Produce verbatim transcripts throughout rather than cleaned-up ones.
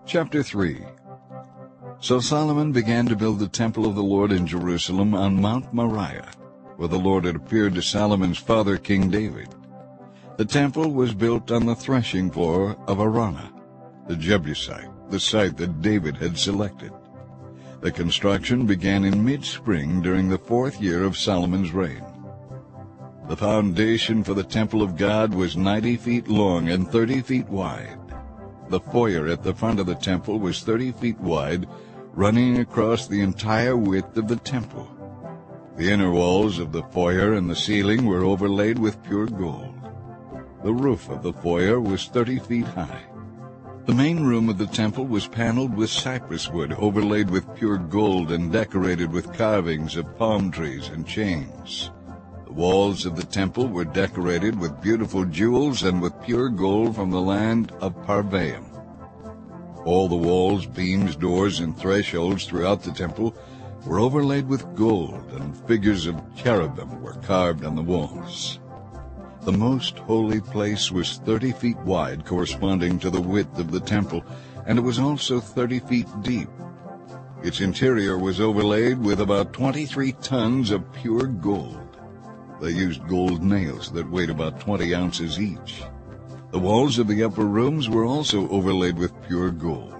Chapter three. So Solomon began to build the temple of the Lord in Jerusalem on Mount Moriah, where the Lord had appeared to Solomon's father King David. The temple was built on the threshing floor of Araunah, the Jebusite, the site that David had selected. The construction began in mid-spring during the fourth year of Solomon's reign. The foundation for the temple of God was ninety feet long and thirty feet wide. The foyer at the front of the temple was thirty feet wide, running across the entire width of the temple. The inner walls of the foyer and the ceiling were overlaid with pure gold. The roof of the foyer was thirty feet high. The main room of the temple was paneled with cypress wood overlaid with pure gold and decorated with carvings of palm trees and chains. The walls of the temple were decorated with beautiful jewels and with pure gold from the land of Parvaim. All the walls, beams, doors, and thresholds throughout the temple were overlaid with gold, and figures of cherubim were carved on the walls. The most holy place was thirty feet wide, corresponding to the width of the temple, and it was also thirty feet deep. Its interior was overlaid with about twenty-three tons of pure gold. They used gold nails that weighed about twenty ounces each. The walls of the upper rooms were also overlaid with pure gold.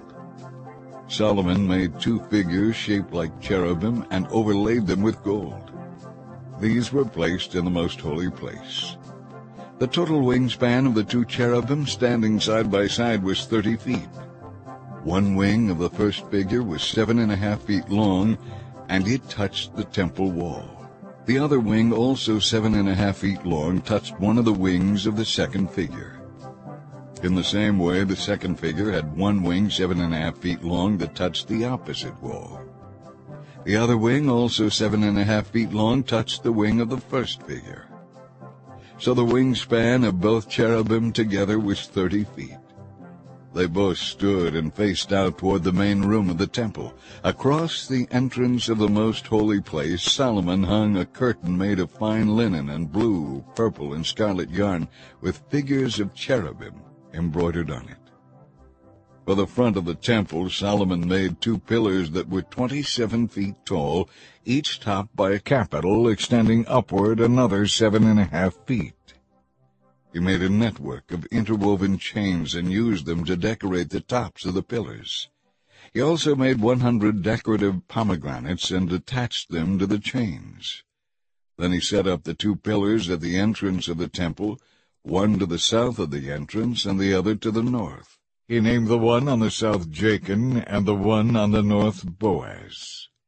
Solomon made two figures shaped like cherubim and overlaid them with gold. These were placed in the most holy place. The total wingspan of the two cherubim standing side by side was thirty feet. One wing of the first figure was seven and a half feet long, and it touched the temple wall. The other wing, also seven and a half feet long, touched one of the wings of the second figure. In the same way, the second figure had one wing seven and a half feet long that touched the opposite wall. The other wing, also seven and a half feet long, touched the wing of the first figure. So the wingspan of both cherubim together was thirty feet. They both stood and faced out toward the main room of the temple. Across the entrance of the most holy place, Solomon hung a curtain made of fine linen and blue, purple, and scarlet yarn, with figures of cherubim embroidered on it. For the front of the temple, Solomon made two pillars that were twenty-seven feet tall, each topped by a capital extending upward another seven and a half feet. He made a network of interwoven chains and used them to decorate the tops of the pillars. He also made one hundred decorative pomegranates and attached them to the chains. Then he set up the two pillars at the entrance of the temple, one to the south of the entrance and the other to the north. He named the one on the south Jachin and the one on the north Boaz.